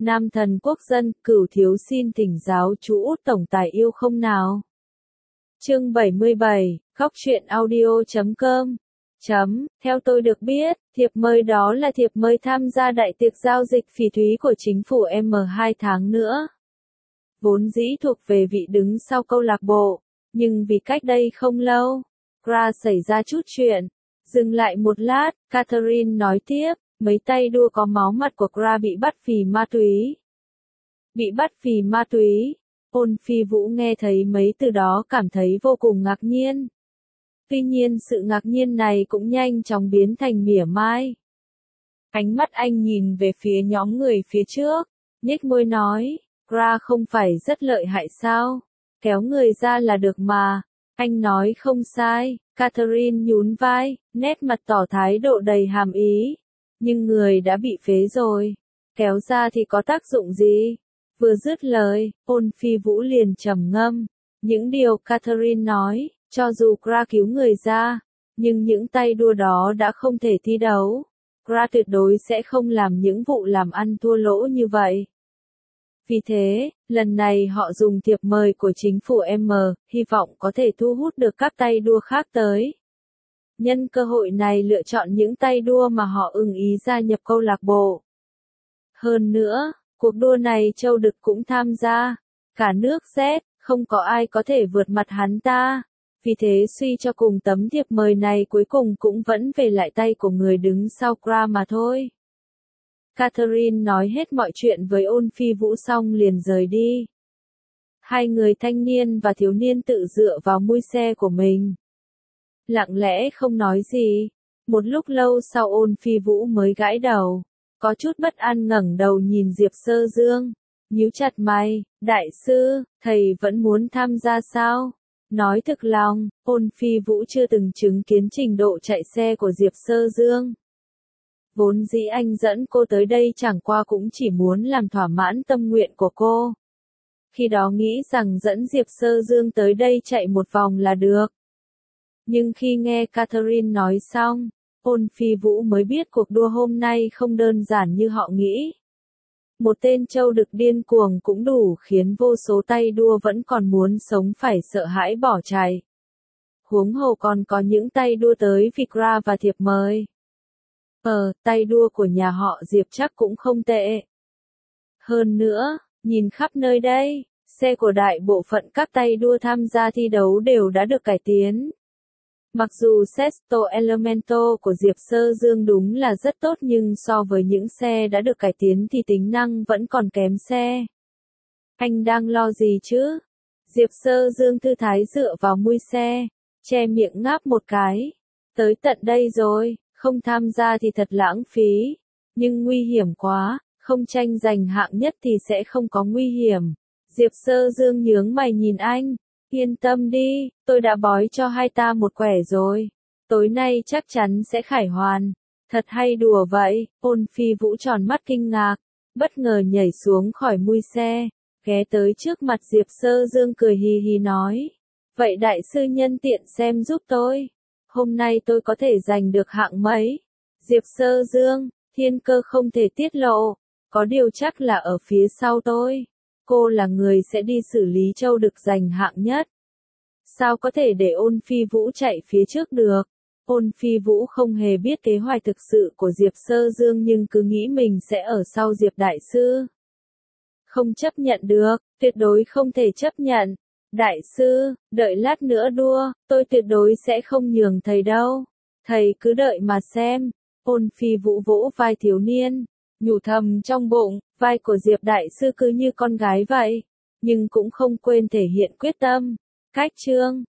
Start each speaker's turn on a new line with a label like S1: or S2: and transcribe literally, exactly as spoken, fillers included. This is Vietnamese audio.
S1: Nam thần quốc dân, Cửu thiếu xin thỉnh giáo chú Út tổng tài yêu không nào. Chương bảy mươi bảy, khóc chuyện audio chấm com. Chấm, theo tôi được biết, thiệp mời đó là thiệp mời tham gia đại tiệc giao dịch phỉ thúy của chính phủ M hai tháng nữa. Vốn dĩ thuộc về vị đứng sau câu lạc bộ, nhưng vì cách đây không lâu, Kra xảy ra chút chuyện. Dừng lại một lát, Catherine nói tiếp, mấy tay đua có máu mặt của Kra bị bắt vì ma túy. Bị bắt vì ma túy. Ôn Phi Vũ nghe thấy mấy từ đó cảm thấy vô cùng ngạc nhiên. Tuy nhiên sự ngạc nhiên này cũng nhanh chóng biến thành mỉa mai. Ánh mắt anh nhìn về phía nhóm người phía trước, nhếch môi nói, Kra không phải rất lợi hại sao? Kéo người ra là được mà. Anh nói không sai, Catherine nhún vai, nét mặt tỏ thái độ đầy hàm ý. Nhưng người đã bị phế rồi, kéo ra thì có tác dụng gì? Vừa dứt lời, Ôn Phi Vũ liền trầm ngâm. Những điều Catherine nói, cho dù Kra cứu người ra, nhưng những tay đua đó đã không thể thi đấu. Kra tuyệt đối sẽ không làm những vụ làm ăn thua lỗ như vậy. Vì thế, lần này họ dùng thiệp mời của chính phủ M, hy vọng có thể thu hút được các tay đua khác tới. Nhân cơ hội này lựa chọn những tay đua mà họ ưng ý gia nhập câu lạc bộ. Hơn nữa, cuộc đua này Châu Đực cũng tham gia. Cả nước Z, không có ai có thể vượt mặt hắn ta. Vì thế suy cho cùng tấm thiệp mời này cuối cùng cũng vẫn về lại tay của người đứng sau Kra mà thôi. Catherine nói hết mọi chuyện với Ôn Phi Vũ xong liền rời đi. Hai người thanh niên và thiếu niên tự dựa vào mui xe của mình. Lặng lẽ không nói gì. Một lúc lâu sau Ôn Phi Vũ mới gãi đầu. Có chút bất an ngẩng đầu nhìn Diệp Sơ Dương. Nhíu chặt mày, đại sư, thầy vẫn muốn tham gia sao? Nói thực lòng, Ôn Phi Vũ chưa từng chứng kiến trình độ chạy xe của Diệp Sơ Dương. Vốn dĩ anh dẫn cô tới đây chẳng qua cũng chỉ muốn làm thỏa mãn tâm nguyện của cô. Khi đó nghĩ rằng dẫn Diệp Sơ Dương tới đây chạy một vòng là được. Nhưng khi nghe Catherine nói xong, Ôn Phi Vũ mới biết cuộc đua hôm nay không đơn giản như họ nghĩ. Một tên Châu Đực điên cuồng cũng đủ khiến vô số tay đua vẫn còn muốn sống phải sợ hãi bỏ chạy. Huống hồ còn có những tay đua tới vì Kra và thiệp mời. Ờ, tay đua của nhà họ Diệp chắc cũng không tệ. Hơn nữa, nhìn khắp nơi đây, xe của đại bộ phận các tay đua tham gia thi đấu đều đã được cải tiến. Mặc dù Sesto Elemento của Diệp Sơ Dương đúng là rất tốt nhưng so với những xe đã được cải tiến thì tính năng vẫn còn kém xe. Anh đang lo gì chứ? Diệp Sơ Dương thư thái dựa vào mui xe, che miệng ngáp một cái. Tới tận đây rồi, không tham gia thì thật lãng phí. Nhưng nguy hiểm quá, không tranh giành hạng nhất thì sẽ không có nguy hiểm. Diệp Sơ Dương nhướng mày nhìn anh. Yên tâm đi, tôi đã bói cho hai ta một quẻ rồi. Tối nay chắc chắn sẽ khải hoàn. Thật hay đùa vậy, Ôn Phi Vũ tròn mắt kinh ngạc, bất ngờ nhảy xuống khỏi mui xe, ghé tới trước mặt Diệp Sơ Dương cười hì hì nói. Vậy đại sư nhân tiện xem giúp tôi. Hôm nay tôi có thể giành được hạng mấy? Diệp Sơ Dương, thiên cơ không thể tiết lộ. Có điều chắc là ở phía sau tôi. Cô là người sẽ đi xử lý Châu Đực giành hạng nhất. Sao có thể để Ôn Phi Vũ chạy phía trước được? Ôn Phi Vũ không hề biết kế hoạch thực sự của Diệp Sơ Dương nhưng cứ nghĩ mình sẽ ở sau Diệp Đại Sư. Không chấp nhận được, tuyệt đối không thể chấp nhận. Đại sư, đợi lát nữa đua, tôi tuyệt đối sẽ không nhường thầy đâu. Thầy cứ đợi mà xem. Ôn Phi Vũ vỗ vai thiếu niên, nhủ thầm trong bụng, vai của Diệp Đại Sư cứ như con gái vậy. Nhưng cũng không quên thể hiện quyết tâm. Cách chương